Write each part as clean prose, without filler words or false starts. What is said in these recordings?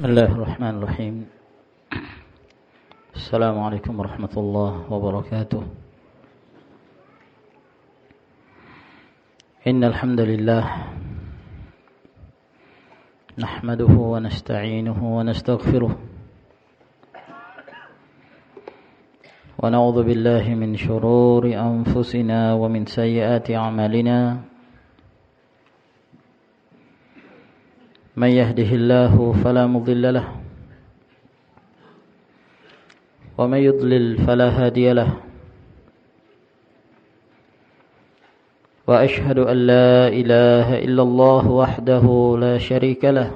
Bismillahirrahmanirrahim. Assalamualaikum warahmatullahi wabarakatuh. Innal hamdalillah nahmaduhu wa nasta'inuhu wa nastaghfiruh wa na'udzu billahi min shururi anfusina wa min sayyiati a'malina. من يهده الله فلا مضل له ومن يضلل فلا هادي له وأشهد أن لا إله إلا الله وحده لا شريك له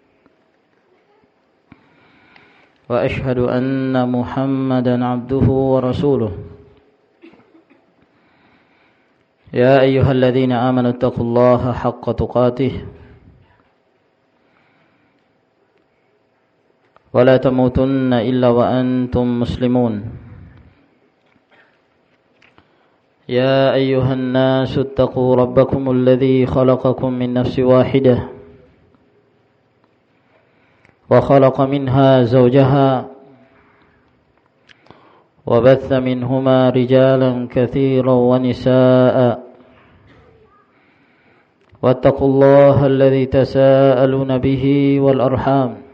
وأشهد أن محمدا عبده ورسوله يا أيها الذين آمنوا اتقوا الله حق تقاته ولا تموتن إلا وأنتم مسلمون يا أيها الناس اتقوا ربكم الذي خلقكم من نفس واحدة وخلق منها زوجها وبث منهما رجالا كثيرا ونساء واتقوا الله الذي تساءلون به والأرحام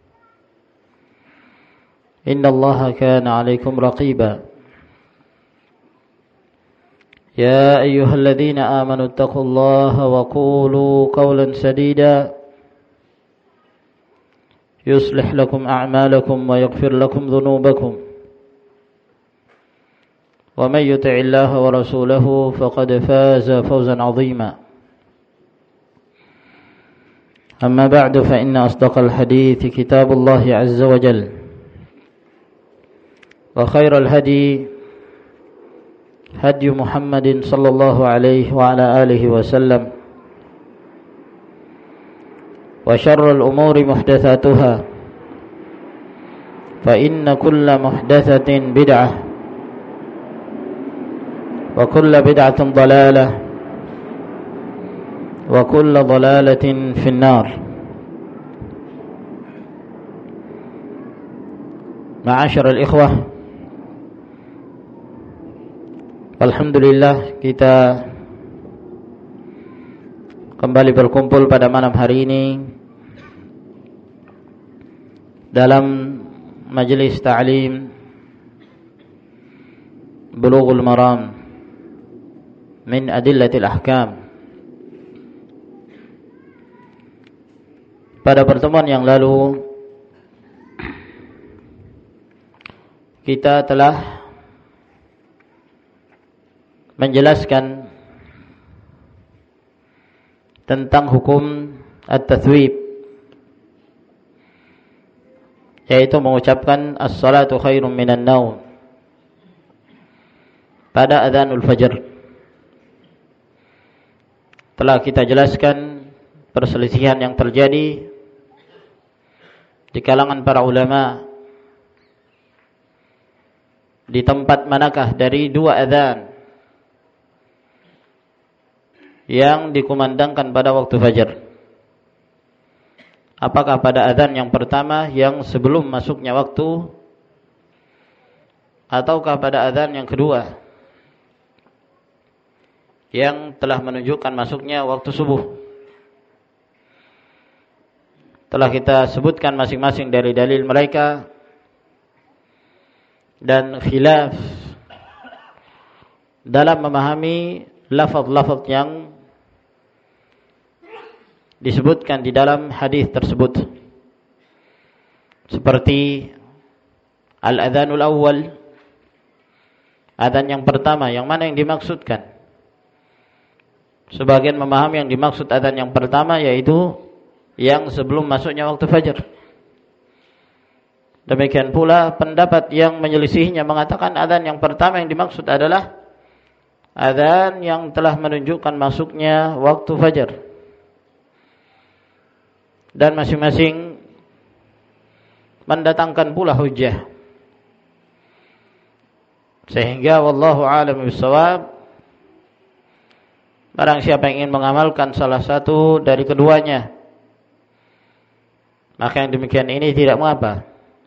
إن الله كان عليكم رقيبا يا أيها الذين آمنوا اتقوا الله وقولوا قولا سديدا يصلح لكم أعمالكم ويغفر لكم ذنوبكم ومن يطع الله ورسوله فقد فاز فوزا عظيما أما بعد فإن أصدق الحديث كتاب الله عز وجل وخير الهدي هدي محمد صلى الله عليه وعلى آله وسلم وشر الأمور محدثاتها فإن كل محدثة بدعة وكل بدعة ضلالة وكل ضلالة في النار. معاشر الإخوة, alhamdulillah kita kembali berkumpul pada malam hari ini dalam majelis ta'lim Bulughul Maram min Adillatil Ahkam. Pada pertemuan yang lalu kita telah menjelaskan tentang hukum at-tathwib, yaitu mengucapkan as-salatu khairum minan naum pada adzanul fajr. Telah kita jelaskan perselisihan yang terjadi di kalangan para ulama di tempat manakah dari dua adzan yang dikumandangkan pada waktu fajar. Apakah pada azan yang pertama yang sebelum masuknya waktu, ataukah pada azan yang kedua yang telah menunjukkan masuknya waktu subuh? Telah kita sebutkan masing-masing dari dalil mereka dan khilaf dalam memahami lafaz-lafaz yang disebutkan di dalam hadis tersebut, seperti al-adzanul awwal, adzan yang pertama, yang mana yang dimaksudkan? Sebagian memahami yang dimaksud adzan yang pertama yaitu yang sebelum masuknya waktu fajar. Demikian pula pendapat yang menyelisihinya mengatakan adzan yang pertama yang dimaksud adalah adzan yang telah menunjukkan masuknya waktu fajar. Dan masing-masing mendatangkan pula hujjah. Sehingga wallahu a'lam bishawab, barang siapa yang ingin mengamalkan salah satu dari keduanya, maka yang demikian ini tidak mengapa.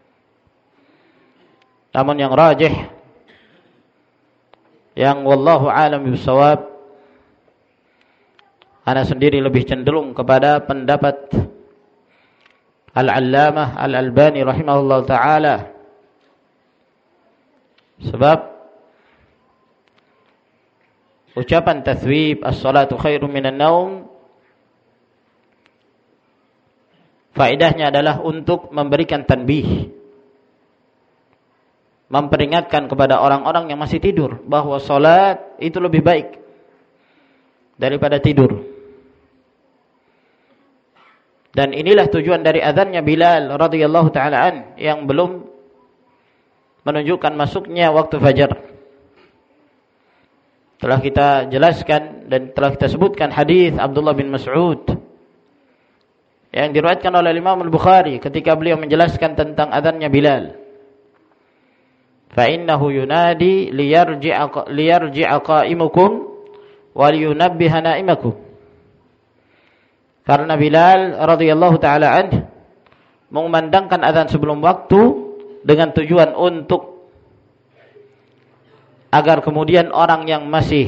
Namun yang rajih, yang wallahu a'lam bishawab, ana sendiri lebih cenderung kepada pendapat Al-Allamah Al-Albani rahimahullah ta'ala. Sebab ucapan tathwib as-salatu khairum minan naum, faedahnya adalah untuk memberikan tanbih, memperingatkan kepada orang-orang yang masih tidur bahwa salat itu lebih baik daripada tidur. Dan inilah tujuan dari azannya Bilal radhiyallahu taala an yang belum menunjukkan masuknya waktu fajar. Telah kita jelaskan dan telah kita sebutkan hadis Abdullah bin Mas'ud yang diriwayatkan oleh Imam Al-Bukhari ketika beliau menjelaskan tentang azannya Bilal. Fa innahu yunadi liyarji'a qa'imukum wa liyunabbiha na'imakum. Karena Bilal radhiyallahu taala anhu mengumandangkan azan sebelum waktu dengan tujuan untuk agar kemudian orang yang masih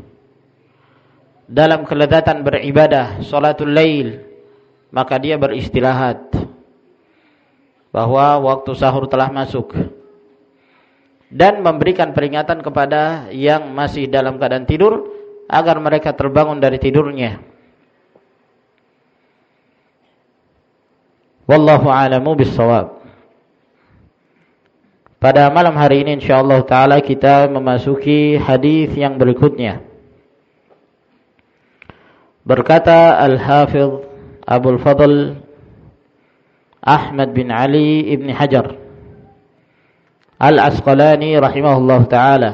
dalam kelezatan beribadah salatul lail, maka dia beristirahat bahwa waktu sahur telah masuk, dan memberikan peringatan kepada yang masih dalam keadaan tidur agar mereka terbangun dari tidurnya. Wallahu a'lamu bis-shawab. Pada malam hari ini insyaallah taala kita memasuki hadis yang berikutnya. Berkata Al-Hafidh Abul Fadl Ahmad bin Ali ibn Hajar Al-Asqalani rahimahullah ta'ala,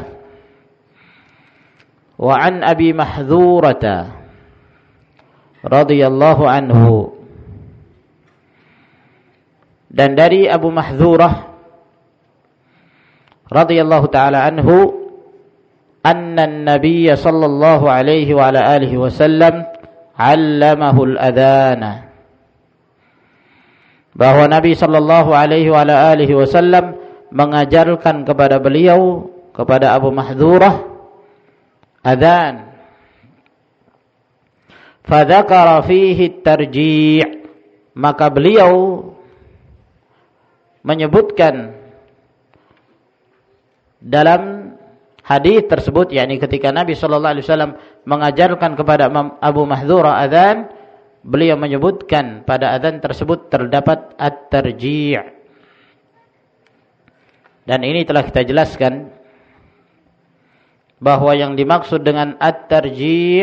wa an Abi Mahdhurata radhiyallahu anhu, dan dari Abu Mahdhurah radhiyallahu ta'ala anhu, anna an-nabiy sallallahu alaihi wa ala alihi wasallam 'allamahu al-adhana, bahwa Nabi sallallahu alaihi wa ala alihi wasallam mengajarkan kepada beliau, kepada Abu Mahdhurah, adzan. Fadzakara fihi at-tarji', maka beliau menyebutkan dalam hadis tersebut, yakni ketika Nabi sallallahu alaihi wasallam mengajarkan kepada Abu Mahdhurah adzan, beliau menyebutkan pada adzan tersebut terdapat at-tarji'. Dan ini telah kita jelaskan bahwa yang dimaksud dengan at-tarji'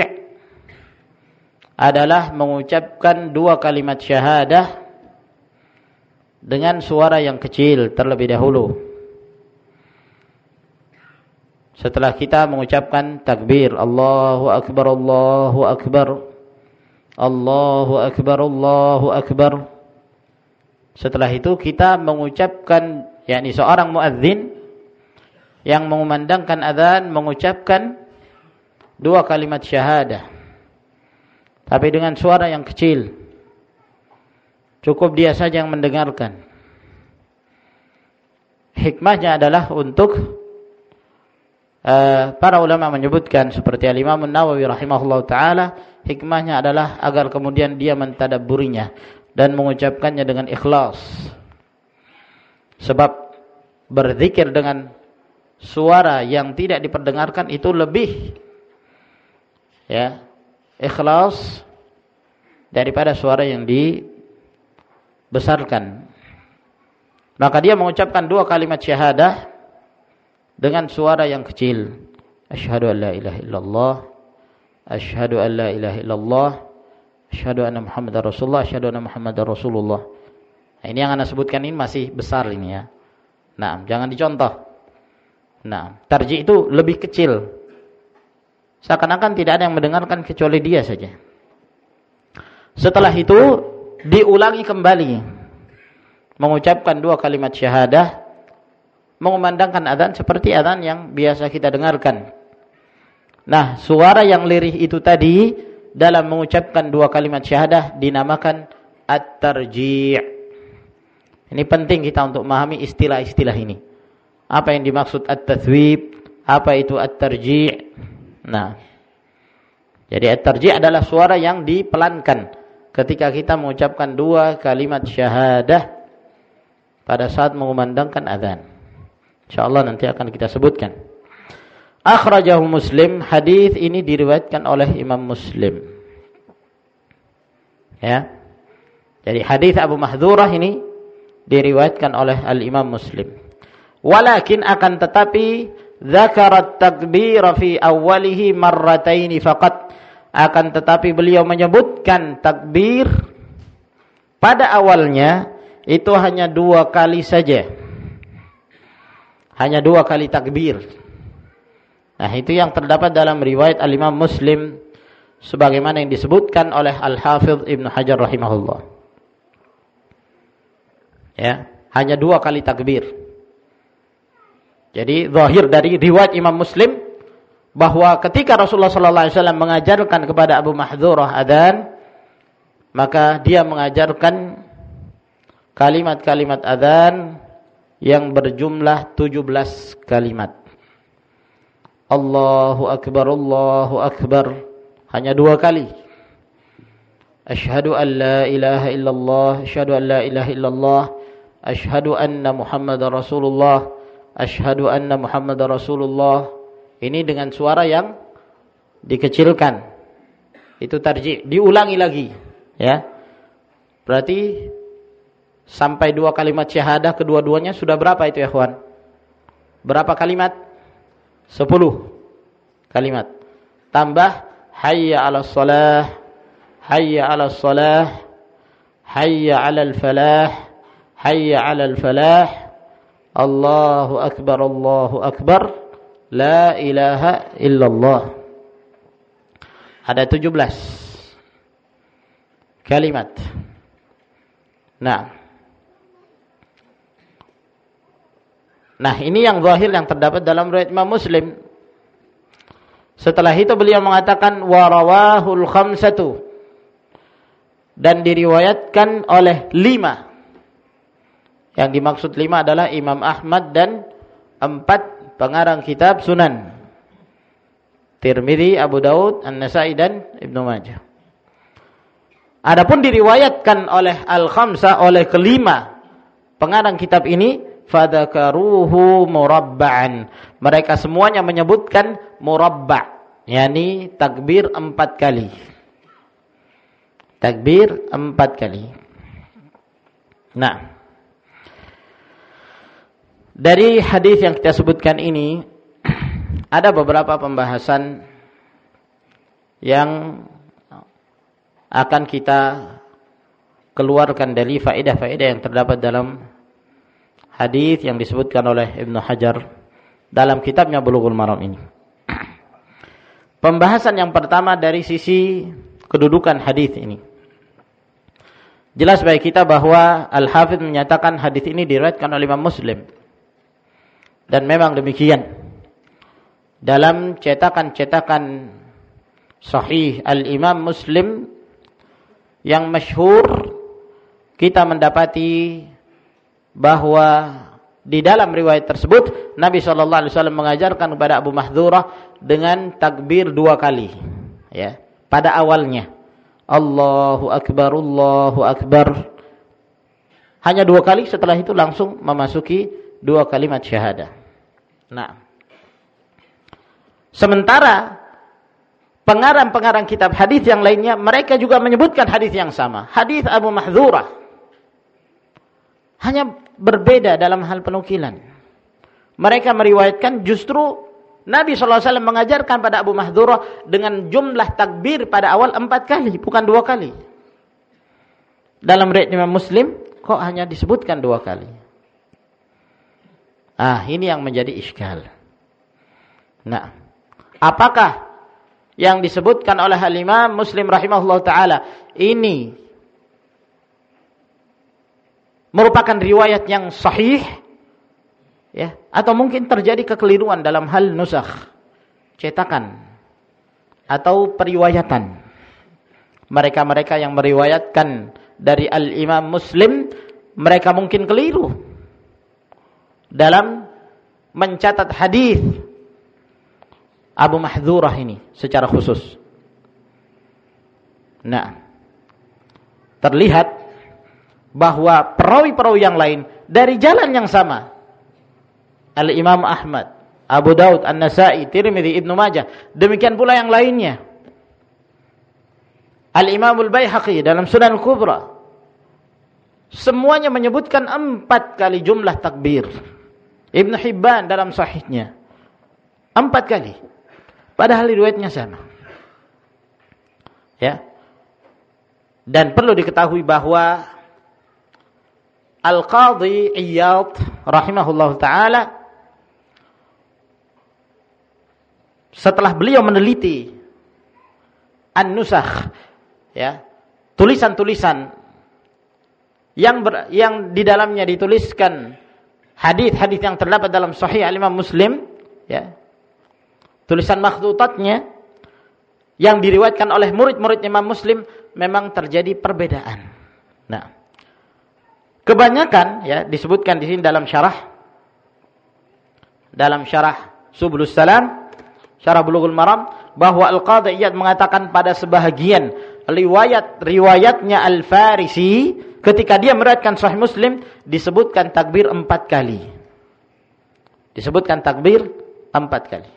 adalah mengucapkan dua kalimat syahadah dengan suara yang kecil terlebih dahulu. Setelah kita mengucapkan takbir, Allahu Akbar, Allahu Akbar, Allahu Akbar, Allahu Akbar. Setelah itu kita mengucapkan, yakni seorang muadzin yang mengumandangkan adzan mengucapkan dua kalimat syahadah, tapi dengan suara yang kecil. Cukup dia saja yang mendengarkan. Hikmahnya adalah untuk para ulama menyebutkan seperti Al-Imam An-Nawawi rahimahullah ta'ala, hikmahnya adalah agar kemudian dia mentadabburinya dan mengucapkannya dengan ikhlas. Sebab berzikir dengan suara yang tidak diperdengarkan itu lebih ikhlas daripada suara yang dibesarkan. Maka dia mengucapkan dua kalimat syahadah dengan suara yang kecil. Asyhadu an la ilaha illallah, asyhadu an la ilaha illallah, asyhadu anna Muhammadar Rasulullah, asyhadu anna Muhammadar Rasulullah. Nah, ini yang Anda sebutkan ini masih besar ini ya. Nah, jangan dicontoh. Nah, tarji itu lebih kecil. Seakan-akan tidak ada yang mendengarkan kecuali dia saja. Setelah itu diulangi kembali mengucapkan dua kalimat syahadah, mengumandangkan adzan seperti adzan yang biasa kita dengarkan. Nah, suara yang lirih itu tadi dalam mengucapkan dua kalimat syahadah dinamakan at-tarji'. Ini penting kita untuk memahami istilah-istilah ini. Apa yang dimaksud at-tathwib, apa itu at-tarji'. Nah, jadi at-tarji' adalah suara yang dipelankan ketika kita mengucapkan dua kalimat syahadah pada saat mengumandangkan azan. Insyaallah nanti akan kita sebutkan. Akhrajahu Muslim, hadis ini diriwayatkan oleh Imam Muslim. Ya. Jadi hadis Abu Mahdhurah ini diriwayatkan oleh Al-Imam Muslim. Walakin akan tetapi dzakara at-takbir fi awwalihi marratayn faqat. Akan tetapi beliau menyebutkan takbir pada awalnya itu hanya 2 kali saja. Hanya 2 kali takbir. Nah, itu yang terdapat dalam riwayat Al-Imam Muslim sebagaimana yang disebutkan oleh Al-Hafidz Ibnu Hajar rahimahullah. Ya, hanya 2 kali takbir. Jadi zahir dari riwayat Imam Muslim bahwa ketika Rasulullah sallallahu alaihi wasallam mengajarkan kepada Abu Mahdhurah adzan, maka dia mengajarkan kalimat-kalimat adzan yang berjumlah 17 kalimat. Allahu Akbar, Allahu Akbar. Hanya 2 kali. Asyhadu an la ilaha illallah, asyhadu an la ilaha illallah, asyhadu anna Muhammadar Rasulullah, asyhadu anna Muhammadar Rasulullah. Ini dengan suara yang dikecilkan. Itu tarji', diulangi lagi, ya. Berarti sampai 2 kalimat syahadah kedua-duanya sudah berapa itu ya, ikhwan? Berapa kalimat? 10 kalimat. Tambah hayya 'alas shalah, hayya 'alas shalah, hayya 'alal falah, hayya 'alal falah. Allahu akbar, Allahu akbar. La ilaha illallah. Ada 17 kalimat. Nah, ini yang zahir yang terdapat dalam riwayat Imam Muslim. Setelah itu beliau mengatakan wa rawahul khamsatu, dan diriwayatkan oleh 5. Yang dimaksud 5 adalah Imam Ahmad dan 4 pengarang kitab Sunan. Tirmidzi, Abu Daud, An-Nasa'i dan Ibnu Majah. Adapun diriwayatkan oleh al-khamsah, oleh kelima pengarang kitab ini, fadzakaruhu murabba'an. Mereka semuanya menyebutkan murabba', yakni takbir 4 kali. Takbir 4 kali. Nah, dari hadis yang kita sebutkan ini ada beberapa pembahasan yang akan kita keluarkan dari faedah-faedah yang terdapat dalam hadis yang disebutkan oleh Ibnu Hajar dalam kitabnya Bulughul Maram ini. Pembahasan yang pertama dari sisi kedudukan hadis ini. Jelas bagi kita bahwa Al-Hafidz menyatakan hadis ini diriwayatkan oleh Imam Muslim. Dan memang demikian. Dalam cetakan-cetakan Sahih Al-Imam Muslim yang masyhur, kita mendapati bahwa di dalam riwayat tersebut Nabi SAW mengajarkan kepada Abu Mahdhurah dengan takbir 2 kali, ya, pada awalnya. Allahu Akbar, Allahu Akbar. Hanya 2 kali, setelah itu langsung memasuki 2 kalimat syahadah. Nah, sementara pengarang-pengarang kitab hadis yang lainnya, mereka juga menyebutkan hadis yang sama, hadis Abu Mahdhurah, hanya berbeda dalam hal penukilan. Mereka meriwayatkan justru Nabi SAW mengajarkan pada Abu Mahdhurah dengan jumlah takbir pada awal 4 kali, bukan 2 kali. Dalam riwayat Imam Muslim kok hanya disebutkan 2 kali. Ini yang menjadi iskal. Nah, apakah yang disebutkan oleh Al-Imam Muslim rahimahullah ta'ala ini merupakan riwayat yang sahih, ya, atau mungkin terjadi kekeliruan dalam hal nusakh, cetakan atau periwayatan. Mereka-mereka yang meriwayatkan dari Al-Imam Muslim mereka mungkin keliru dalam mencatat hadis Abu Mahdhurah ini secara khusus. Nah, terlihat bahwa perawi-perawi yang lain dari jalan yang sama, Al-Imam Ahmad, Abu Daud, An-Nasai, Tirmidzi, Ibnu Majah, demikian pula yang lainnya, Al-Imam Al-Baihaqi dalam Sunan Al-Kubra, semuanya menyebutkan 4 kali jumlah takbir. Ibnu Hibban dalam sahihnya 4 kali, padahal riwayatnya sama. Ya. Dan perlu diketahui bahwa Al-Qadhi Iyad rahimahullahu taala, setelah beliau meneliti an-nusakh, ya, tulisan-tulisan yang di dalamnya dituliskan hadis-hadis yang terdapat dalam Sahih Al-Imam Muslim, ya, tulisan makhtutatnya yang diriwayatkan oleh murid-murid Imam Muslim, memang terjadi perbedaan. Nah, kebanyakan, ya, disebutkan di sini dalam syarah Subulus Salam, syarah Bulughul Maram, bahwa Al-Qadhi Iyad mengatakan pada sebahagian riwayatnya Al-Farisi, ketika dia meriwayatkan Sahih Muslim, disebutkan takbir 4 kali. Disebutkan takbir 4 kali.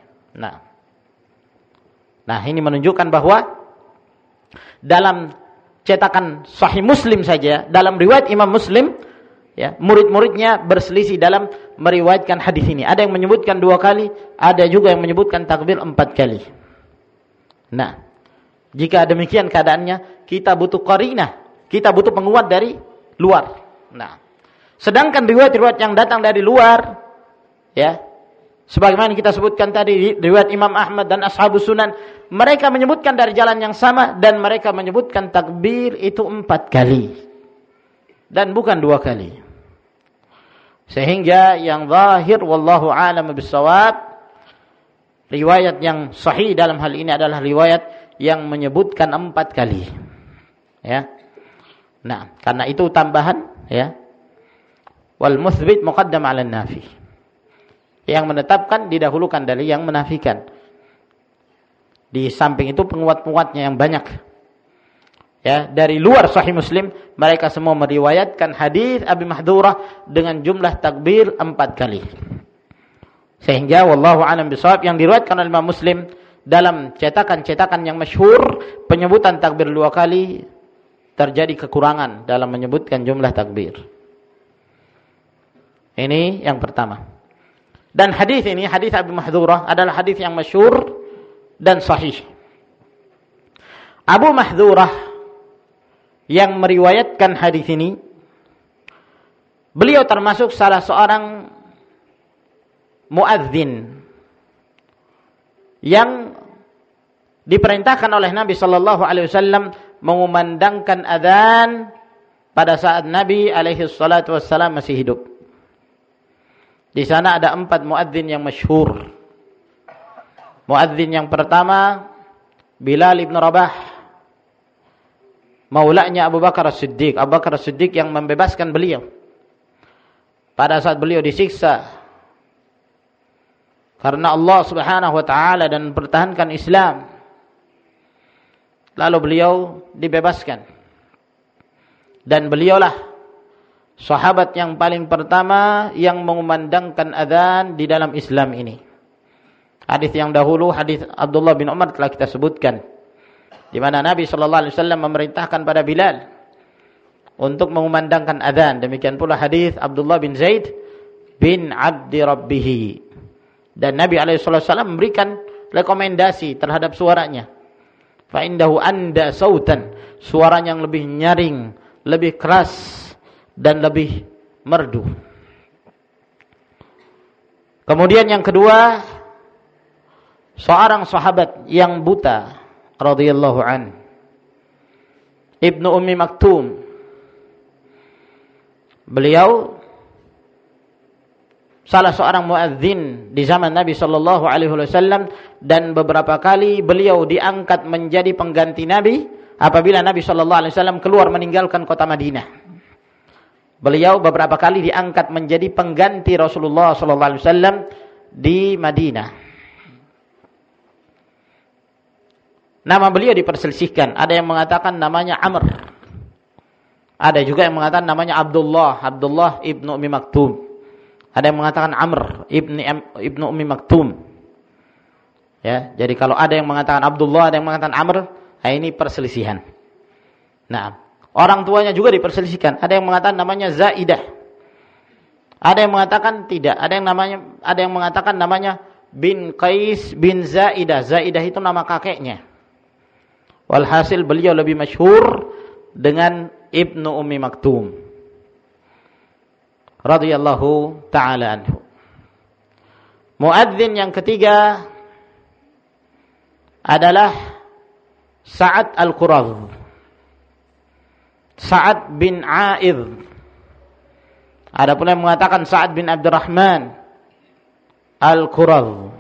Nah, ini menunjukkan bahwa dalam cetakan Sahih Muslim saja, dalam riwayat Imam Muslim, ya, murid-muridnya berselisih dalam meriwayatkan hadis ini. Ada yang menyebutkan 2 kali, ada juga yang menyebutkan takbir 4 kali. Nah, jika demikian keadaannya, kita butuh qarinah, kita butuh penguat dari luar. Nah, sedangkan riwayat-riwayat yang datang dari luar, ya, sebagaimana kita sebutkan tadi, riwayat Imam Ahmad dan Ashabus Sunan, mereka menyebutkan dari jalan yang sama, dan mereka menyebutkan takbir itu 4 kali dan bukan 2 kali. Sehingga yang zahir wallahu a'lam bissawab, riwayat yang sahih dalam hal ini adalah riwayat yang menyebutkan 4 kali. Ya. Nah, karena itu tambahan, ya. Wal mutsbit muqaddam 'ala an-nafi. Yang menetapkan didahulukan dari yang menafikan. Di samping itu penguat-penguatnya yang banyak. Ya, dari luar Sahih Muslim, mereka semua meriwayatkan hadis Abi Mahdhurah dengan jumlah takbir 4 kali. Sehingga wallahu a'lam bishawab, yang diriwayatkan oleh Imam Muslim dalam cetakan-cetakan yang masyhur, penyebutan takbir 2 kali, terjadi kekurangan dalam menyebutkan jumlah takbir. Ini yang pertama. Dan hadis ini, hadis Abi Mahdhurah, adalah hadis yang masyhur dan sahih. Abu Mahdhurah yang meriwayatkan hadis ini, beliau termasuk salah seorang muadzin yang diperintahkan oleh Nabi sallallahu alaihi wasallam mengumandangkan adzan pada saat Nabi alaihi salatu wassalam masih hidup. Di sana ada 4 muadzin yang masyhur. Muadzin yang pertama, Bilal ibn Rabah, maulanya Abu Bakar As-Siddiq. Abu Bakar As-Siddiq yang membebaskan beliau pada saat beliau disiksa karena Allah Subhanahu wa taala dan mempertahankan Islam. Lalu beliau dibebaskan. Dan beliaulah sahabat yang paling pertama yang mengumandangkan adzan di dalam Islam ini. Hadis yang dahulu, hadis Abdullah bin Umar, telah kita sebutkan, di mana Nabi sallallahu alaihi wasallam memerintahkan pada Bilal untuk mengumandangkan adzan. Demikian pula hadis Abdullah bin Zaid bin Abdi Rabbih. Dan Nabi alaihi wasallam memberikan rekomendasi terhadap suaranya. Fa indahu anda sautan, suaranya yang lebih nyaring, lebih keras dan lebih merdu. Kemudian yang kedua, seorang sahabat yang buta radhiyallahu an, Ibnu Ummi Maktum. Beliau salah seorang muadzin di zaman Nabi sallallahu alaihi wasallam, dan beberapa kali beliau diangkat menjadi pengganti Nabi apabila Nabi sallallahu alaihi wasallam keluar meninggalkan kota Madinah. Beliau beberapa kali diangkat menjadi pengganti Rasulullah sallallahu alaihi wasallam di Madinah. Nama beliau diperselisihkan. Ada yang mengatakan namanya Amr. Ada juga yang mengatakan namanya Abdullah ibnu Ummi Maktum. Ada yang mengatakan Amr ibnu Ummi Maktum. Ya, jadi kalau ada yang mengatakan Abdullah, ada yang mengatakan Amr, ini perselisihan. Nah, orang tuanya juga diperselisihkan. Ada yang mengatakan namanya Zaidah. Ada yang mengatakan tidak. Ada yang mengatakan namanya bin Qais bin Zaidah. Zaidah itu nama kakeknya. Walhasil beliau lebih masyhur dengan Ibnu Ummi Maktum radhiyallahu taala anhu. Muadzin yang ketiga adalah Sa'ad Al-Quradh. Sa'ad bin A'idh. Ada pula yang mengatakan Sa'ad bin Abdurrahman Al-Quradh.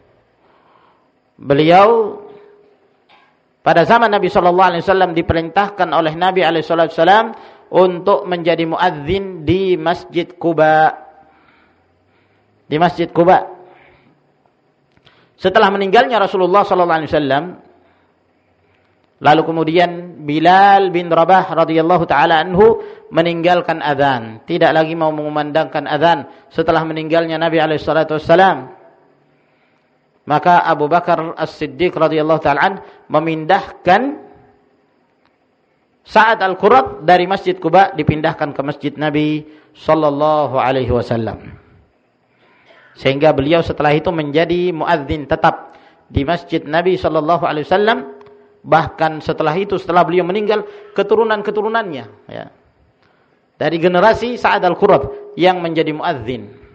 Beliau pada zaman Nabi SAW diperintahkan oleh Nabi SAW untuk menjadi muadzin di Masjid Quba. Di Masjid Quba. Setelah meninggalnya Rasulullah SAW, lalu kemudian Bilal bin Rabah radhiyallahu taala anhu meninggalkan azan, tidak lagi mau mengumandangkan azan setelah meninggalnya Nabi SAW. Maka Abu Bakar As-Siddiq radhiyallahu taala an memindahkan Sa'ad Al-Quradh dari Masjid Quba dipindahkan ke Masjid Nabi sallallahu alaihi wasallam. Sehingga beliau setelah itu menjadi muadzin tetap di Masjid Nabi sallallahu alaihi wasallam. Bahkan setelah itu, setelah beliau meninggal, keturunan-keturunannya ya, dari generasi Sa'ad Al-Quradh yang menjadi muadzin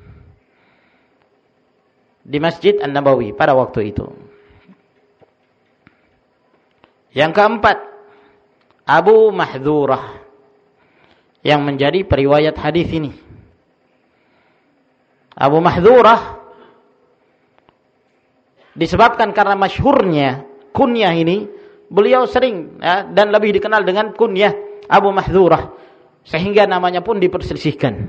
di Masjid An-Nabawi pada waktu itu. Yang keempat, Abu Mahdhurah yang menjadi periwayat hadis ini. Abu Mahdhurah disebabkan karena masyhurnya kunyah ini, beliau sering ya, dan lebih dikenal dengan kunyah Abu Mahdhurah, sehingga namanya pun diperselisihkan.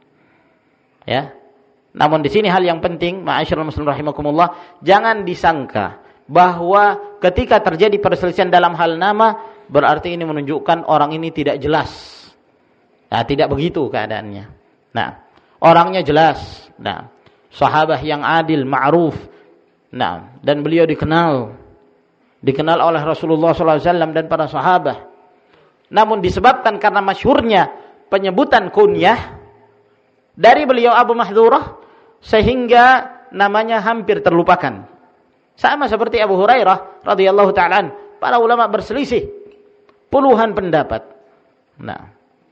Ya. Namun di sini hal yang penting, ma'asyiral muslimin rahimakumullah, jangan disangka bahwa ketika terjadi perselisihan dalam hal nama berarti ini menunjukkan orang ini tidak jelas. Nah, tidak begitu keadaannya. Nah, orangnya jelas. Nah, sahabat yang adil, ma'ruf. Nah, dan beliau dikenal oleh Rasulullah SAW dan para sahabat. Namun disebabkan karena masyhurnya penyebutan kunyah dari beliau Abu Mahdhurah, sehingga namanya hampir terlupakan. Sama seperti Abu Hurairah radhiyallahu ta'ala, para ulama berselisih puluhan pendapat. Nah,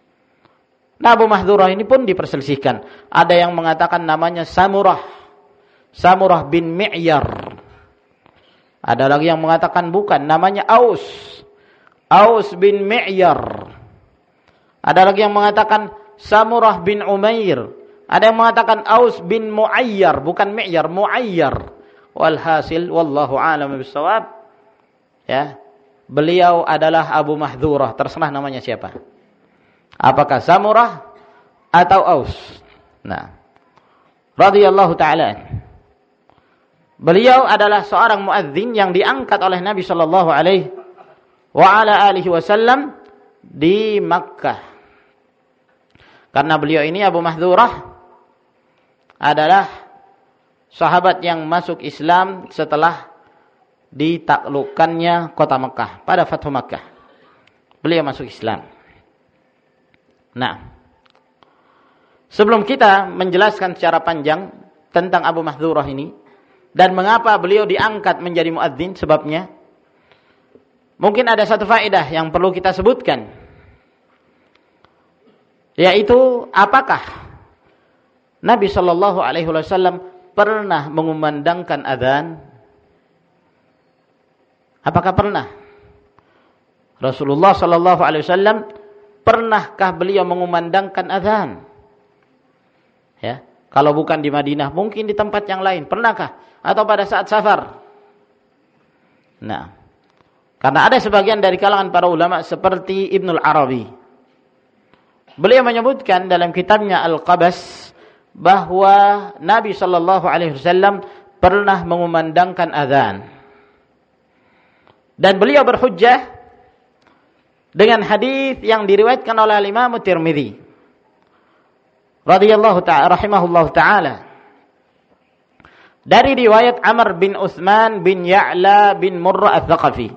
Abu Mahdhurah ini pun diperselisihkan. Ada yang mengatakan namanya Samurah bin Mi'yar. Ada lagi yang mengatakan bukan, namanya Aus bin Mi'yar. Ada lagi yang mengatakan Samurah bin Umair. Ada yang mengatakan Aus bin Mu'ayyar, bukan Mi'yar, Mu'ayyar. Walhasil wallahu a'lam bissawab. Ya. Beliau adalah Abu Mahdhurah, terserah namanya siapa. Apakah Samurah atau Aus? Nah, radhiyallahu ta'ala. Beliau adalah seorang muadzin yang diangkat oleh Nabi sallallahu alaihi wasallam di Makkah. Karena beliau ini Abu Mahdhurah adalah sahabat yang masuk Islam setelah ditaklukkannya kota Makkah pada Fathu Makkah. Beliau masuk Islam. Nah, sebelum kita menjelaskan secara panjang tentang Abu Mahdhurah ini dan mengapa beliau diangkat menjadi muadzin, sebabnya mungkin ada satu faedah yang perlu kita sebutkan, yaitu apakah Nabi sallallahu alaihi wasallam pernah mengumandangkan azan? Apakah pernah? Rasulullah sallallahu alaihi wasallam pernahkah beliau mengumandangkan azan? Ya, kalau bukan di Madinah, mungkin di tempat yang lain. Pernahkah? Atau pada saat safar? Nah, karena ada sebagian dari kalangan para ulama seperti Ibnul Arabi beliau menyebutkan dalam kitabnya Al-Qabas bahwa Nabi sallallahu alaihi wasallam pernah mengumandangkan azan. Dan beliau berhujjah dengan hadis yang diriwayatkan oleh Imam Tirmidzi radhiyallahu ta'ala rahimahullahu ta'ala dari riwayat Amr bin Utsman bin Ya'la bin Murrah Ats-Tsaqafi.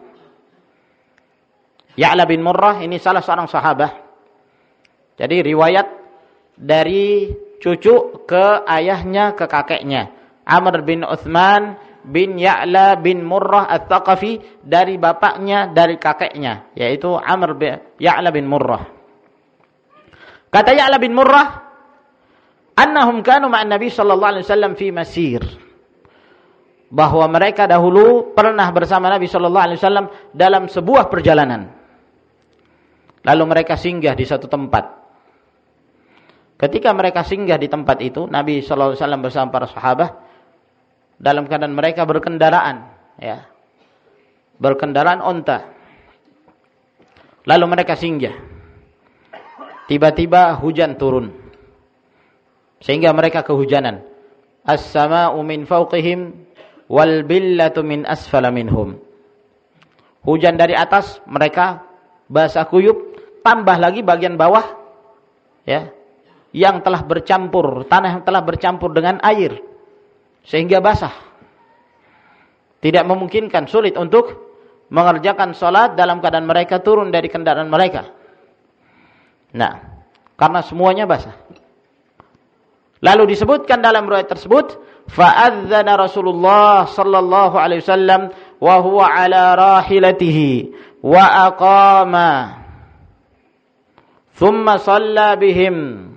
Ya'la bin Murrah ini salah seorang sahabat. Jadi riwayat dari cucu ke ayahnya ke kakeknya. Amr bin Utsman bin Ya'la bin Murrah Ats-Tsaqafi dari bapaknya dari kakeknya, yaitu Amr bin Ya'la bin Murrah. Kata Ya'la bin Murrah, annahum kanu ma'an Nabi sallallahu alaihi wasallam fi masir. Bahwa mereka dahulu pernah bersama Nabi sallallahu alaihi wasallam dalam sebuah perjalanan. Lalu mereka singgah di satu tempat. Ketika mereka singgah di tempat itu, Nabi sallallahu alaihi wasallam bersama para sahabat dalam keadaan mereka berkendaraan, ya. Berkendaraan onta. Lalu mereka singgah. Tiba-tiba hujan turun. Sehingga mereka kehujanan. As-sama'u min fawqihim wal billatu min asfala minhum. Hujan dari atas, mereka basah kuyup, tambah lagi bagian bawah, ya, yang telah bercampur, tanah yang telah bercampur dengan air sehingga basah. Tidak memungkinkan, sulit untuk mengerjakan salat dalam keadaan mereka turun dari kendaraan mereka. Nah, karena semuanya basah. Lalu disebutkan dalam riwayat tersebut, fa'adzana Rasulullah sallallahu alaihi wasallam wa huwa ala rahilatihi wa aqama thumma shalla bihim.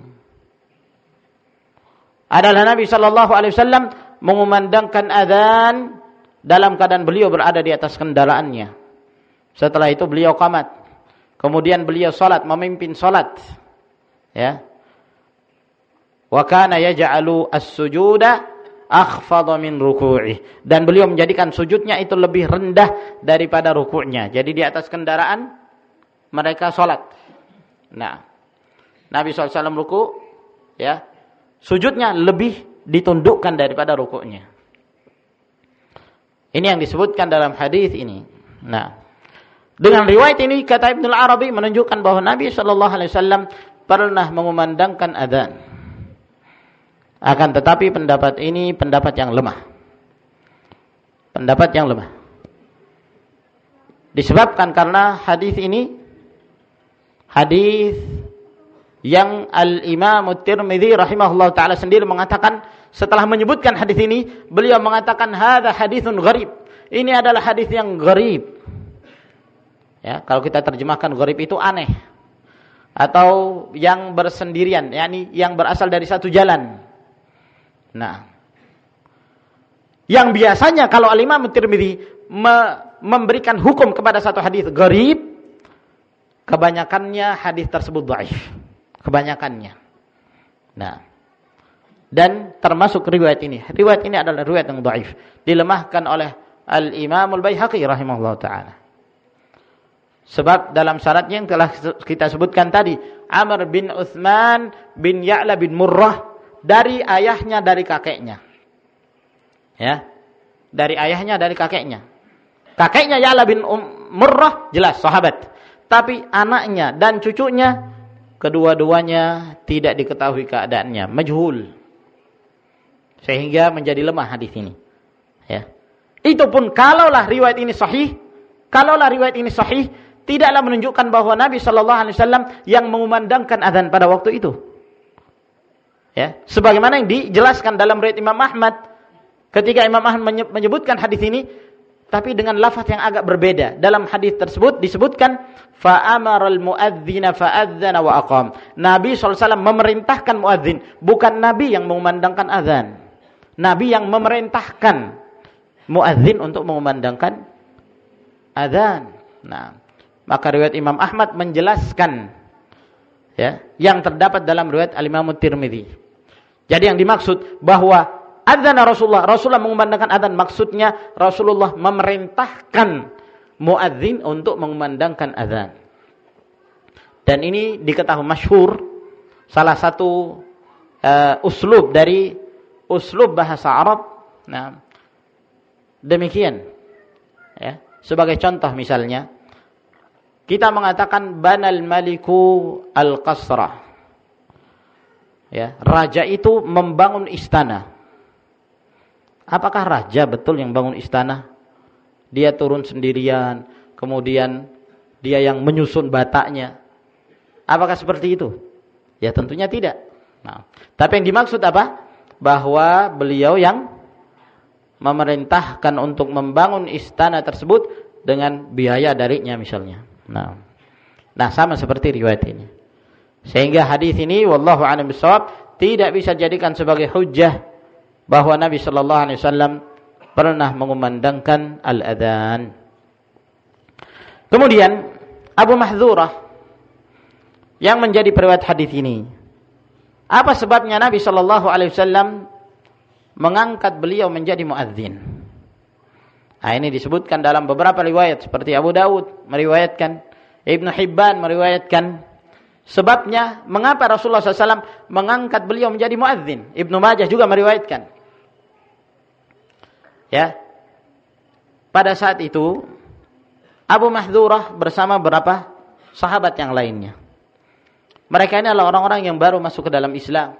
Adalah Nabi sallallahu alaihi wasallam mengumandangkan azan dalam keadaan beliau berada di atas kendaraannya. Setelah itu beliau qamat. Kemudian beliau salat, memimpin salat. Ya. Wa kana yaj'alu as-sujuda akhfadha min ruku'ih. Dan beliau menjadikan sujudnya itu lebih rendah daripada rukuknya. Jadi di atas kendaraan mereka salat. Nah, Nabi SAW ruku', ya. Sujudnya lebih ditundukkan daripada rukuknya. Ini yang disebutkan dalam hadis ini. Nah, dengan riwayat ini kata Ibnu Arabi menunjukkan bahwa Nabi sallallahu alaihi wasallam pernah mengumandangkan adzan. Akan tetapi pendapat ini pendapat yang lemah. Pendapat yang lemah. Disebabkan karena hadis ini hadis yang Al-Imam Tirmidzi rahimahullah ta'ala sendiri mengatakan, setelah menyebutkan hadis ini, beliau mengatakan hadza haditsun gharib. Ini adalah hadis yang gharib. Ya, kalau kita terjemahkan gharib itu aneh atau yang bersendirian, yakni yang berasal dari satu jalan. Nah, yang biasanya kalau Al-Imam Tirmidzi memberikan hukum kepada satu hadis gharib, kebanyakannya hadis tersebut dhaif. Kebanyakannya. Nah, dan termasuk riwayat ini. Riwayat ini adalah riwayat yang dhaif, dilemahkan oleh Al-Imam Al-Baihaqi rahimahullah ta'ala. Sebab dalam syaratnya yang telah kita sebutkan tadi, Amr bin Utsman bin Ya'la bin Murrah, dari ayahnya dari kakeknya. Ya. Dari ayahnya dari kakeknya. Kakeknya Ya'la bin Murrah jelas sahabat. Tapi anaknya dan cucunya kedua-duanya tidak diketahui keadaannya, majhul. Sehingga menjadi lemah hadis ini. Ya. Itu pun kalaulah riwayat ini sahih, tidaklah menunjukkan bahwa Nabi sallallahu alaihi wasallam yang mengumandangkan azan pada waktu itu. Ya, sebagaimana yang dijelaskan dalam riwayat Imam Ahmad, ketika Imam Ahmad menyebutkan hadis ini, tapi dengan lafaz yang agak berbeda. Dalam hadis tersebut disebutkan fa'amaral muadzdzina fa'adzana wa aqam. Nabi SAW memerintahkan muadzin, bukan Nabi yang mengumandangkan azan. Nabi yang memerintahkan muadzin untuk mengumandangkan azan. Nah, maka riwayat Imam Ahmad menjelaskan, ya, yang terdapat dalam riwayat Al-Imam Tirmidzi. Jadi yang dimaksud bahwa adzana Rasulullah mengumandangkan adzan, maksudnya Rasulullah memerintahkan muadzin untuk mengumandangkan adzan. Dan ini diketahui masyhur, salah satu uslub dari uslub bahasa Arab. Nah, demikian. Ya, sebagai contoh misalnya, kita mengatakan banal maliku al-qasra. Ya, raja itu membangun istana. Apakah raja betul yang bangun istana? Dia turun sendirian, kemudian dia yang menyusun bataknya. Apakah seperti itu? Ya tentunya tidak. Nah, tapi yang dimaksud apa? Bahwa beliau yang memerintahkan untuk membangun istana tersebut dengan biaya darinya misalnya. Nah, sama seperti riwayat ini. Sehingga hadis ini wallahu a'lam bishawab tidak bisa jadikan sebagai hujjah bahwa Nabi sallallahu alaihi wasallam pernah mengumandangkan al-adzan. Kemudian Abu Mahdzurah yang menjadi periwayat hadis ini. Apa sebabnya Nabi sallallahu alaihi wasallam mengangkat beliau menjadi muadzin? Nah, ini disebutkan dalam beberapa riwayat seperti Abu Daud meriwayatkan, Ibnu Hibban meriwayatkan. Sebabnya mengapa Rasulullah SAW mengangkat beliau menjadi muadzin? Ibnu Majah juga meriwayatkan. Ya, pada saat itu Abu Mahdzurah bersama beberapa sahabat yang lainnya. Mereka ini adalah orang-orang yang baru masuk ke dalam Islam.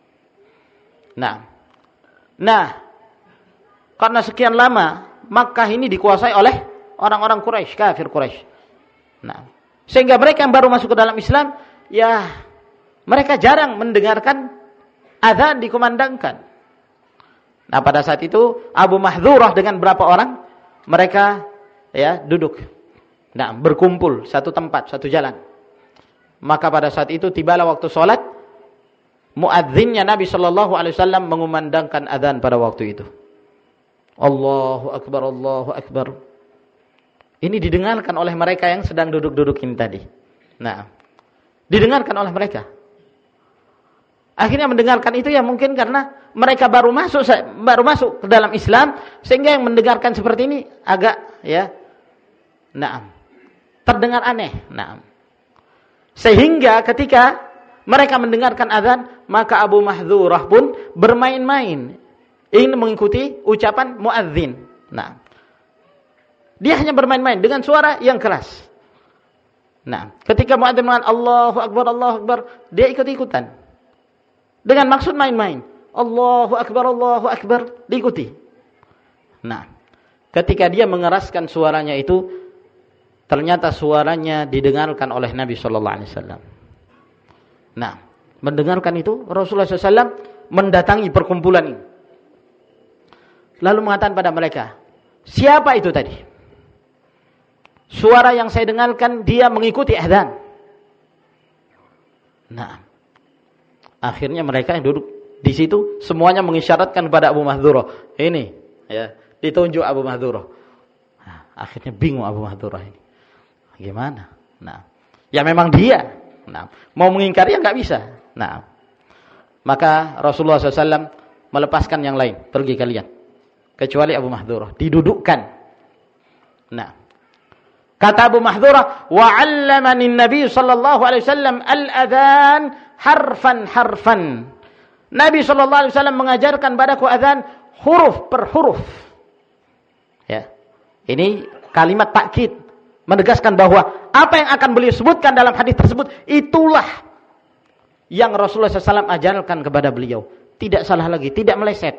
Nah, karena sekian lama Makkah ini dikuasai oleh orang-orang Quraisy, kafir Quraisy. Nah, sehingga mereka yang baru masuk ke dalam Islam, ya mereka jarang mendengarkan azan dikumandangkan. Nah, pada saat itu Abu Mahdzurah dengan berapa orang mereka ya duduk. Nah, berkumpul satu tempat, satu jalan. Maka pada saat itu tibalah waktu sholat, muadzinnya Nabi sallallahu alaihi wasallam mengumandangkan azan pada waktu itu. Allahu akbar, Allahu akbar. Ini didengarkan oleh mereka yang sedang duduk-duduk ini tadi. Nah, didengarkan oleh mereka. Akhirnya mendengarkan itu ya mungkin karena mereka baru masuk ke dalam Islam, sehingga yang mendengarkan seperti ini agak ya, terdengar aneh. Sehingga ketika mereka mendengarkan azan, maka Abu Mahdzurah pun bermain-main ingin mengikuti ucapan muadzin. Dia hanya bermain-main dengan suara yang keras. Ketika muadzin mengatakan Allahu akbar, Allahu akbar, dia ikut-ikutan. Dengan maksud main-main. Allahu akbar, diikuti. Ketika dia mengeraskan suaranya itu, ternyata suaranya didengarkan oleh Nabi sallallahu alaihi wasallam. Mendengarkan itu Rasulullah SAW mendatangi perkumpulan ini. Lalu mengatakan pada mereka, siapa itu tadi? Suara yang saya dengarkan dia mengikuti azan. Akhirnya mereka yang duduk di situ semuanya mengisyaratkan kepada Abu Mahdzurah. Ini ya, ditunjuk Abu Mahdzurah. Akhirnya bingung Abu Mahdzurah ini. Gimana? Ya memang dia. Mau mengingkari ya nggak bisa. Maka Rasulullah SAW melepaskan yang lain, pergi kalian, kecuali Abu Mahdzurah, didudukkan. Kata Abu Mahdzurah, wa 'allamani Nabi sallallahu alaihi wasallam al-adzan harfan. Nabi sallallahu alaihi wasallam mengajarkan padaku azan huruf per huruf. Ya. Ini kalimat takkid, menegaskan bahwa apa yang akan beliau sebutkan dalam hadis tersebut itulah yang Rasulullah SAW ajarkan kepada beliau. Tidak salah lagi, tidak meleset.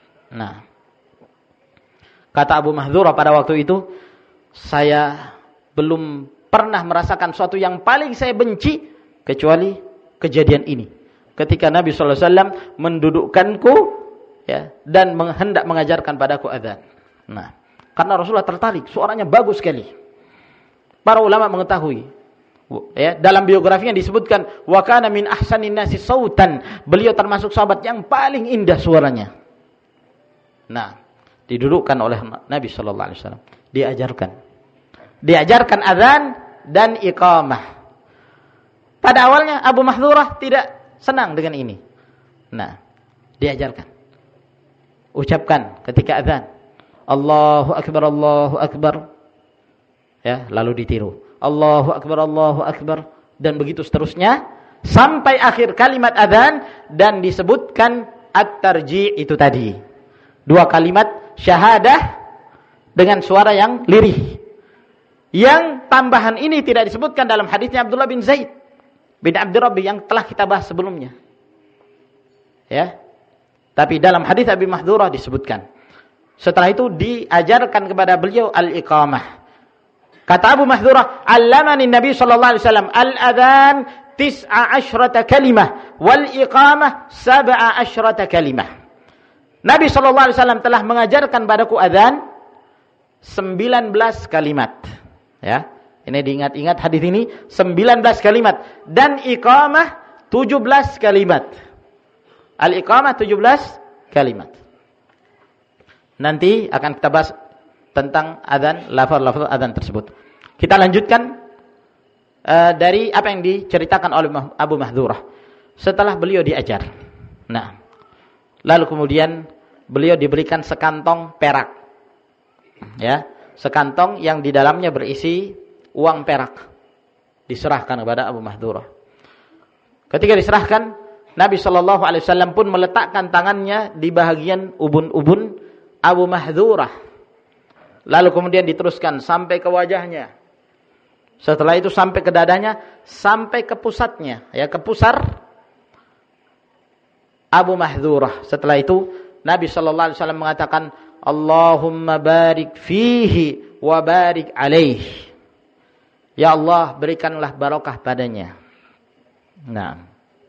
Kata Abu Mahdzurah pada waktu itu, saya belum pernah merasakan sesuatu yang paling saya benci kecuali kejadian ini. Ketika Nabi SAW mendudukkanku ya, dan hendak mengajarkan padaku azan. Karena Rasulullah tertarik, suaranya bagus sekali. Para ulama mengetahui. Ya, dalam biografinya disebutkan wa kana min ahsanin nasi sautan. Beliau termasuk sahabat yang paling indah suaranya. Didudukkan oleh Nabi sallallahu alaihi wasallam. Diajarkan azan dan iqamah. Pada awalnya Abu Mahdzurah tidak senang dengan ini. Diajarkan. Ucapkan ketika azan. Allahu akbar, Allahu akbar. Ya, lalu ditiru. Allahu akbar, Allahu akbar, dan begitu seterusnya sampai akhir kalimat adzan dan disebutkan at-tarji' itu tadi. 2 kalimat syahadah dengan suara yang lirih. Yang tambahan ini tidak disebutkan dalam hadisnya Abdullah bin Zaid bin Abdurrabbi yang telah kita bahas sebelumnya. Ya. Tapi dalam hadis Abi Mahdhurah disebutkan. Setelah itu diajarkan kepada beliau al-iqamah. Kata Abu Mahdhurah, "Allamani Nabi sallallahu alaihi wasallam al-adzan 19 kalimah wal iqamah 17 kalimah." Nabi sallallahu alaihi wasallam telah mengajarkan padaku adzan 19 kalimat. Ya, ini diingat-ingat hadis ini 19 kalimat dan iqamah 17 kalimat. Al-iqamah 17 kalimat. Nanti akan kita bahas tentang adzan, lafaz-lafaz adzan tersebut. Kita lanjutkan dari apa yang diceritakan oleh Abu Mahdhurah setelah beliau diajar. Nah, lalu kemudian beliau diberikan sekantong perak. Ya, sekantong yang di dalamnya berisi uang perak. Diserahkan kepada Abu Mahdhurah. Ketika diserahkan, Nabi sallallahu alaihi wasallam pun meletakkan tangannya di bahagian ubun-ubun Abu Mahdhurah. Lalu kemudian diteruskan sampai ke wajahnya. Setelah itu sampai ke dadanya, sampai ke pusatnya, ya, ke pusar Abu Mahdhurah. Setelah itu Nabi sallallahu alaihi wasallam mengatakan, "Allahumma barik fihi wa barik alaih." Ya Allah, berikanlah barakah padanya. Nah,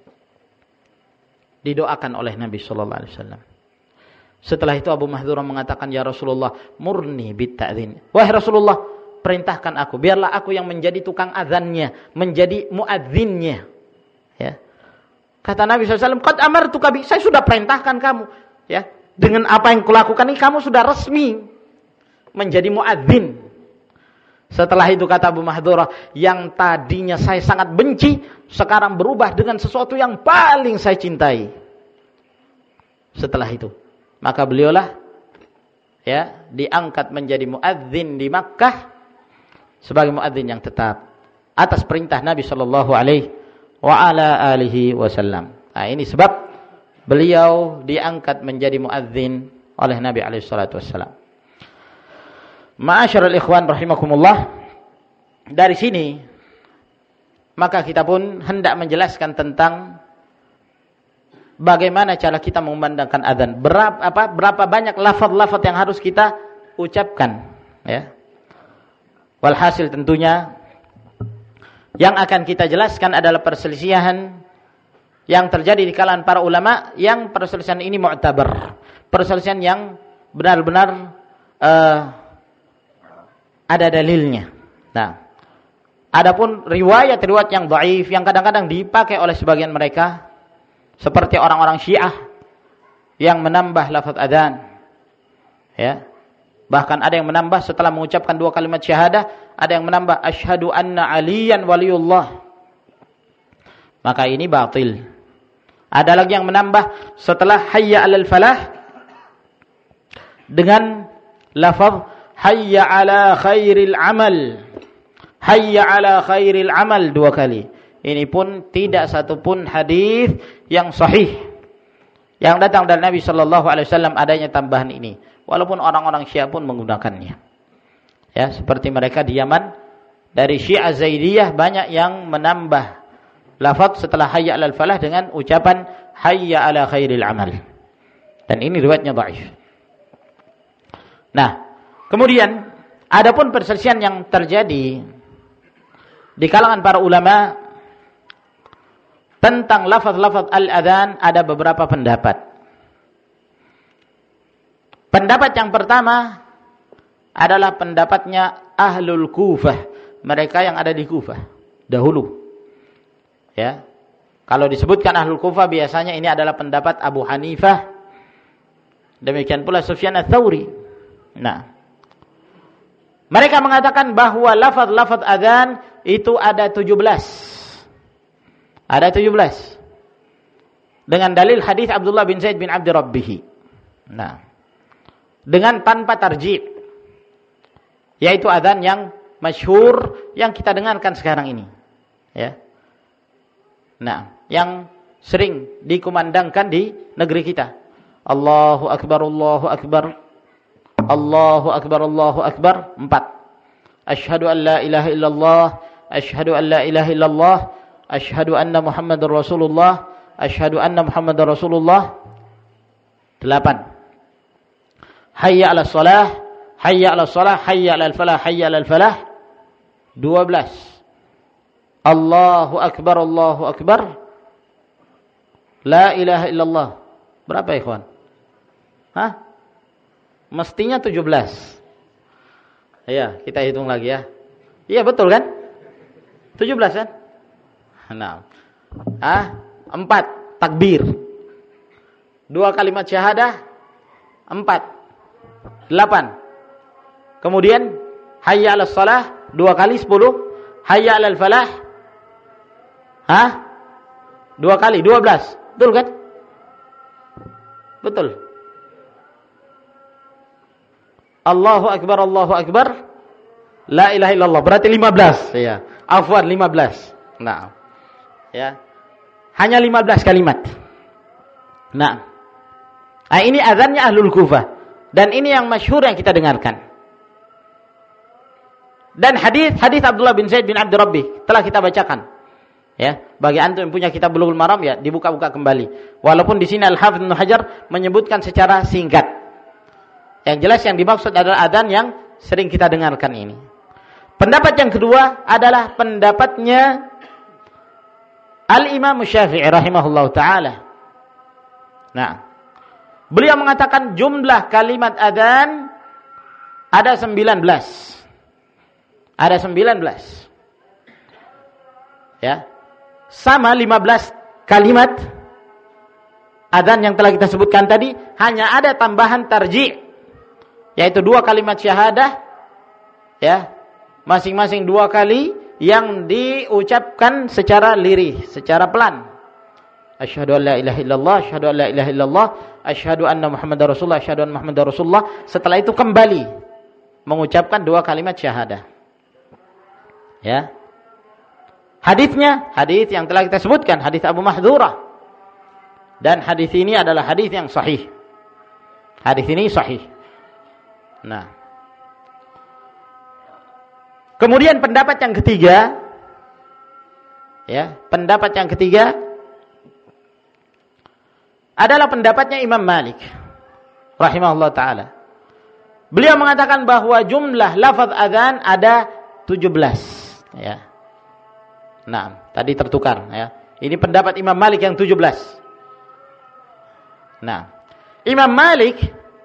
didoakan oleh Nabi sallallahu alaihi wasallam. Setelah itu Abu Mahdhurah mengatakan, "Ya Rasulullah, murni bitta'dzin." Wahai Rasulullah, perintahkan aku, biarlah aku yang menjadi tukang azannya, menjadi muadzinnya. Ya. Kata Nabi SAW, "Qad amartuka bi," saya sudah perintahkan kamu. Ya, dengan apa yang kulakukan ini kamu sudah resmi menjadi muadzin. Setelah itu kata Abu Mahdhurah, yang tadinya saya sangat benci, sekarang berubah dengan sesuatu yang paling saya cintai. Setelah itu, maka beliaulah ya diangkat menjadi muadzin di Makkah sebagai muadzin yang tetap atas perintah Nabi sallallahu alaihi wa ala alihi wasallam. Nah, ini sebab beliau diangkat menjadi muadzin oleh Nabi alaihi salatu wasallam. Ma'asyiral ikhwan rahimakumullah, dari sini maka kita pun hendak menjelaskan tentang bagaimana cara kita mengumandangkan azan. Berapa banyak lafaz-lafaz yang harus kita ucapkan, ya. Walhasil tentunya yang akan kita jelaskan adalah perselisihan yang terjadi di kalangan para ulama, yang perselisihan ini mu'tabar, perselisihan yang benar-benar ada dalilnya. Nah, adapun riwayat-riwayat yang dhaif yang kadang-kadang dipakai oleh sebagian mereka, seperti orang-orang Syiah yang menambah lafaz adzan, ya. Bahkan ada yang menambah setelah mengucapkan 2 kalimat syahadah, ada yang menambah asyhadu anna aliyan waliyullah. Maka ini batil. Ada lagi yang menambah setelah hayya 'alal falah dengan lafaz hayya 'ala khairil amal. Hayya 'ala khairil amal 2 kali. Ini pun tidak satu pun hadis yang sahih yang datang dari Nabi sallallahu alaihi wasallam adanya tambahan ini. Walaupun orang-orang Syiah pun menggunakannya. Ya, seperti mereka di Yaman, dari Syiah Zaidiyah banyak yang menambah lafaz setelah hayya 'alal falah dengan ucapan hayya 'ala khairil amal. Dan ini riwayatnya dhaif. Nah, kemudian adapun perselisihan yang terjadi di kalangan para ulama tentang lafaz-lafaz al-adzan, ada beberapa pendapat. Pendapat yang pertama adalah pendapatnya Ahlul Kufah, mereka yang ada di Kufah dahulu. Ya. Kalau disebutkan Ahlul Kufah biasanya ini adalah pendapat Abu Hanifah, demikian pula Sufyan ats-Tsauri. Nah, mereka mengatakan bahwa lafaz-lafaz adzan itu ada 17. Ada 17. Dengan dalil hadis Abdullah bin Zaid bin Abdurrabbih. Nah, dengan tanpa tarjih, yaitu adzan yang masyhur yang kita dengarkan sekarang ini, ya. Nah, yang sering dikumandangkan di negeri kita. Allahu Akbar, Allahu Akbar. Allahu Akbar, Allahu Akbar. 4. Asyhadu an la ilaha illallah. Asyhadu an la ilaha illallah. Asyhadu anna Muhammadar Rasulullah. Asyhadu anna Muhammadar Rasulullah. 8. Hayya 'alas shalah. Hayya 'alas shalah. Hayya 'alal falah. Hayya 'alal falah. 12. Allahu Akbar, Allahu Akbar. La ilaha illallah. Berapa ikhwan? Hah? Mestinya 17. Ya, kita hitung lagi ya. Iya betul kan? 17 kan? Nah. 4 takbir. 2 kalimat syahadah. 4. 8. Kemudian hayya 'alas shalah 2 kali 10. Hayya 'alal falah. 2 kali 12. Betul kan? Betul. Allahu Akbar, Allahu Akbar. La ilaha illallah. Berarti 15. Ya. Afwan 15. Nah. Ya. Hanya 15 kalimat. Nah. Ini azannya Ahlul Kufah. Dan ini yang masyhur yang kita dengarkan. Dan hadis Abdullah bin Zaid bin Abd Rabbi telah kita bacakan. Ya, bagi antum yang punya kitab Bulughul Maram ya dibuka-buka kembali. Walaupun di sini Al-Hafidz Ibnu Hajar menyebutkan secara singkat. Yang jelas yang dimaksud adalah adzan yang sering kita dengarkan ini. Pendapat yang kedua adalah pendapatnya Al-Imam Syafi'i rahimahullahu taala. Nah, beliau mengatakan jumlah kalimat adzan ada 19. Ada 19. Ya. Sama 15 kalimat adzan yang telah kita sebutkan tadi, hanya ada tambahan tarji', yaitu 2 kalimat syahadah, ya, masing-masing 2 kali yang diucapkan secara lirih, secara pelan. Asyhadu an la ilaha illallah, asyhadu an la ilaha illallah, asyhadu anna Muhammadar Rasulullah, asyhadu anna Muhammadar Rasulullah. Setelah itu kembali mengucapkan 2 kalimat syahadah. Ya. Hadisnya, hadis yang telah kita sebutkan, hadis Abu Mahdhurah. Dan hadis ini adalah hadis yang sahih. Hadis ini sahih. Nah. Kemudian pendapat yang ketiga, ya, pendapat yang ketiga adalah pendapatnya Imam Malik rahimahullah taala. Beliau mengatakan bahwa jumlah lafaz adzan ada 17, ya. Nah, tadi tertukar ya. Ini pendapat Imam Malik yang 17. Nah, Imam Malik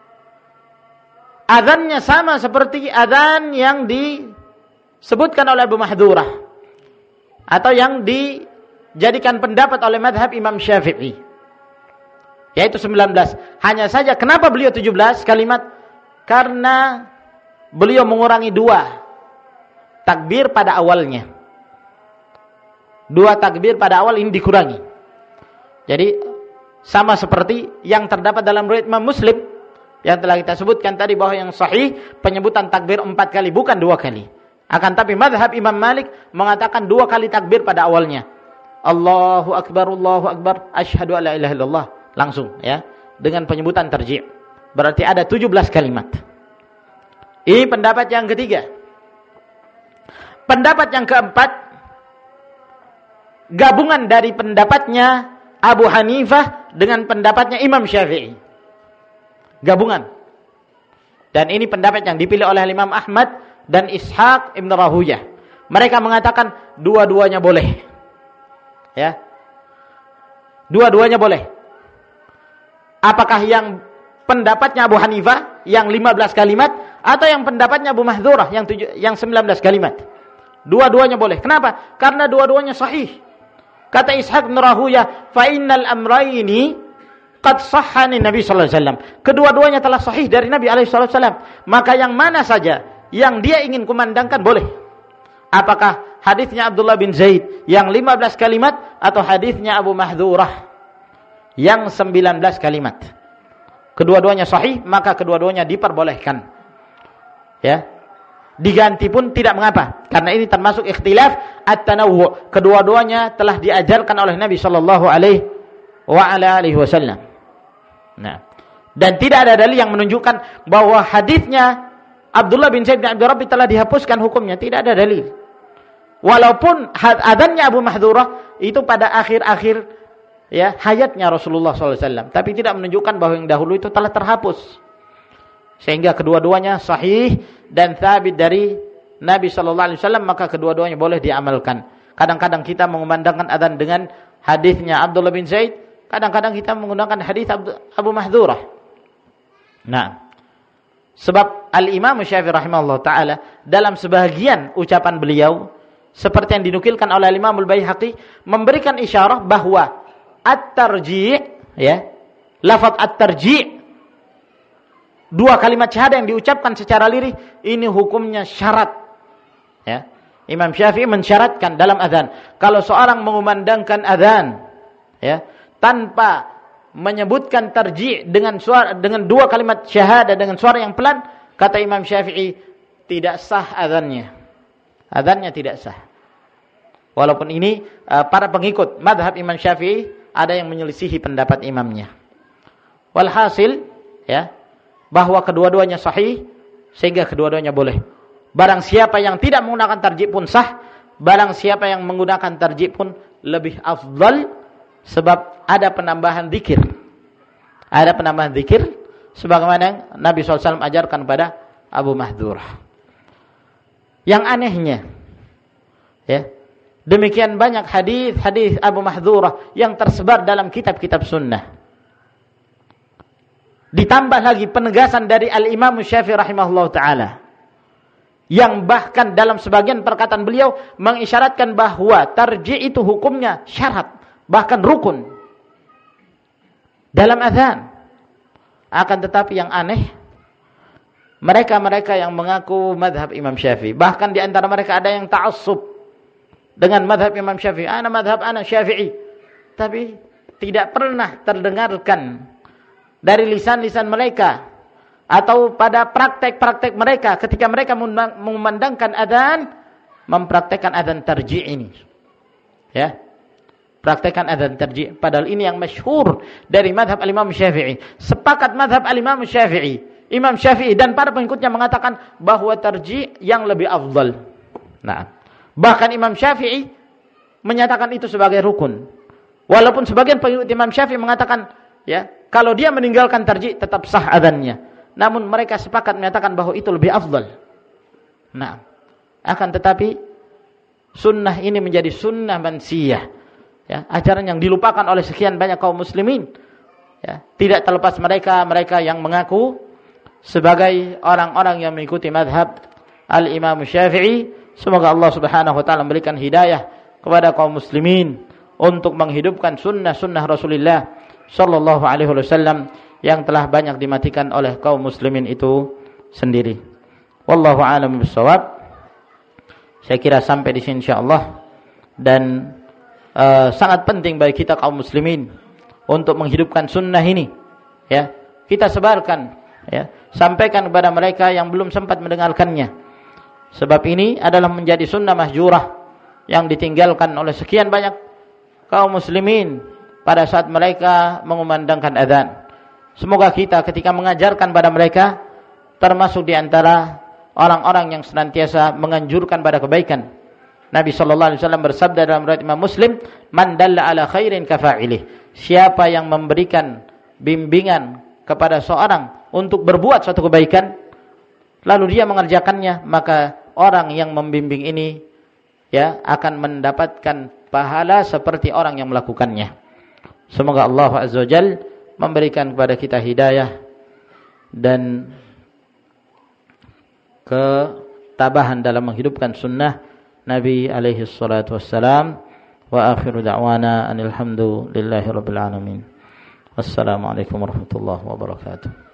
adzannya sama seperti adzan yang disebutkan oleh Abu Mahdhurah atau yang dijadikan pendapat oleh mazhab Imam Syafi'i, yaitu 19. Hanya saja kenapa beliau 17 kalimat? Karena beliau mengurangi 2 takbir pada awalnya. 2 takbir pada awal ini dikurangi. Jadi sama seperti yang terdapat dalam riwayat Imam Muslim yang telah kita sebutkan tadi, bahwa yang sahih penyebutan takbir 4 kali, bukan 2 kali. Akan tapi mazhab Imam Malik mengatakan 2 kali takbir pada awalnya. Allahu Akbar, Allahu Akbar, asyhadu an la ilaha illallah. Langsung ya, dengan penyebutan tarji'. Berarti ada 17 kalimat. Ini pendapat yang ketiga. Pendapat yang keempat, gabungan dari pendapatnya Abu Hanifah dengan pendapatnya Imam Syafi'i. Gabungan. Dan ini pendapat yang dipilih oleh Imam Ahmad dan Ishaq Ibn Rahuyah. Mereka mengatakan dua-duanya boleh. Ya. Dua-duanya boleh. Apakah yang pendapatnya Abu Hanifah yang 15 kalimat atau yang pendapatnya Abu Mahdhurah yang 19 kalimat? Dua-duanya boleh. Kenapa? Karena dua-duanya sahih. Kata Ishaq bin Rahuyah, fa innal amrayni qad sahhani Nabi sallallahu alaihi wasallam. Kedua-duanya telah sahih dari Nabi alaihi wasallam. Maka yang mana saja yang dia ingin kumandangkan boleh. Apakah hadisnya Abdullah bin Zaid yang 15 kalimat atau hadisnya Abu Mahdhurah yang 19 kalimat? Kedua-duanya sahih, maka kedua-duanya diperbolehkan. Ya. diganti pun tidak mengapa, karena ini termasuk ikhtilaf at-tanawwu'. Kedua-duanya telah diajarkan oleh Nabi sallallahu alaihi wasallam. Nah, dan tidak ada dalil yang menunjukkan bahwa hadisnya Abdullah bin Zaid bin Abdul Rabbi telah dihapuskan hukumnya, tidak ada dalil. Walaupun adzannya Abu Mahdhurah itu pada akhir-akhir ya hayatnya Rasulullah SAW, tapi tidak menunjukkan bahwa yang dahulu itu telah terhapus, sehingga kedua-duanya sahih dan tsabit dari Nabi SAW, maka kedua-duanya boleh diamalkan. Kadang-kadang kita mengumandangkan adzan dengan hadisnya Abdullah bin Zaid, kadang-kadang kita menggunakan hadis Abu Mahdhurah. Nah, sebab Al-Imam Syafi'i rahimahullah ta'ala dalam sebagian ucapan beliau, seperti yang dinukilkan oleh Imam Al-Baihaqi, memberikan isyarah bahwa at-tarji', ya, lafaz at-tarji', dua kalimat syahadah yang diucapkan secara lirih, ini hukumnya syarat. Ya. Imam Syafi'i mensyaratkan dalam azan, kalau seorang mengumandangkan azan, ya, tanpa menyebutkan tarji' dengan dua kalimat syahadah dengan suara yang pelan, kata Imam Syafi'i tidak sah azannya. Azannya tidak sah. Walaupun ini para pengikut mazhab Imam Syafi'i ada yang menyelisihi pendapat imamnya. Walhasil, ya, bahwa kedua-duanya sahih, sehingga kedua-duanya boleh. Barang siapa yang tidak menggunakan tarji' pun sah, barang siapa yang menggunakan tarji' pun lebih afdal, sebab ada penambahan zikir. Ada penambahan zikir sebagaimana yang Nabi SAW ajarkan kepada Abu Mahdhurah. Yang anehnya, ya, demikian banyak hadis Abu Mahdhurah yang tersebar dalam kitab-kitab sunnah. Ditambah lagi penegasan dari Al-Imam Syafi'i rahimahullah ta'ala, yang bahkan dalam sebagian perkataan beliau mengisyaratkan bahwa tarji' itu hukumnya syarat, bahkan rukun dalam azan. Akan tetapi yang aneh, mereka-mereka yang mengaku mazhab Imam Syafi'i, bahkan di antara mereka ada yang ta'assub dengan mazhab Imam Syafi'i, ana Syafi'i, tapi tidak pernah terdengarkan dari lisan-lisan mereka atau pada praktek-praktek mereka ketika mereka mengumandangkan adzan, mempraktekkan adzan tarji' ini. Ya. Praktekkan adzan tarji', padahal ini yang masyhur dari mazhab Al-Imam Syafi'i. Sepakat mazhab Al-Imam Syafi'i, Imam Syafi'i dan para pengikutnya mengatakan bahwa tarji' yang lebih afdal. Nah, bahkan Imam Syafi'i menyatakan itu sebagai rukun. Walaupun sebagian pengikut Imam Syafi'i mengatakan, ya, kalau dia meninggalkan tarji' tetap sah adzannya. Namun mereka sepakat menyatakan bahwa itu lebih afdal. Nah, akan tetapi sunnah ini menjadi sunnah mansiyah. Ya, ajaran yang dilupakan oleh sekian banyak kaum muslimin. Ya, tidak terlepas mereka yang mengaku sebagai orang-orang yang mengikuti mazhab Al-Imam Syafi'i. Semoga Allah Subhanahu wa taala memberikan hidayah kepada kaum muslimin untuk menghidupkan sunnah-sunnah Rasulullah sallallahu alaihi wasallam yang telah banyak dimatikan oleh kaum muslimin itu sendiri. Wallahu a'lam bishawab. Saya kira sampai di sini insyaallah, dan sangat penting bagi kita kaum muslimin untuk menghidupkan sunnah ini. Ya, kita sebarkan, ya, sampaikan kepada mereka yang belum sempat mendengarkannya. Sebab ini adalah menjadi sunnah mahjurah yang ditinggalkan oleh sekian banyak kaum muslimin pada saat mereka mengumandangkan adzan. Semoga kita ketika mengajarkan pada mereka termasuk di antara orang-orang yang senantiasa menganjurkan pada kebaikan. Nabi sallallahu alaihi wasallam bersabda dalam riwayat Imam Muslim, "Man dalla ala khairin kafa'ilih." Siapa yang memberikan bimbingan kepada seorang untuk berbuat suatu kebaikan lalu dia mengerjakannya, maka orang yang membimbing ini, ya, akan mendapatkan pahala seperti orang yang melakukannya. Semoga Allah Azza wa Jalla memberikan kepada kita hidayah dan ketabahan dalam menghidupkan sunnah Nabi alaihi salatu wassalam. Wa akhiru da'wana anil hamdulillahi rabbil alamin. Wassalamualaikum warahmatullahi wabarakatuh.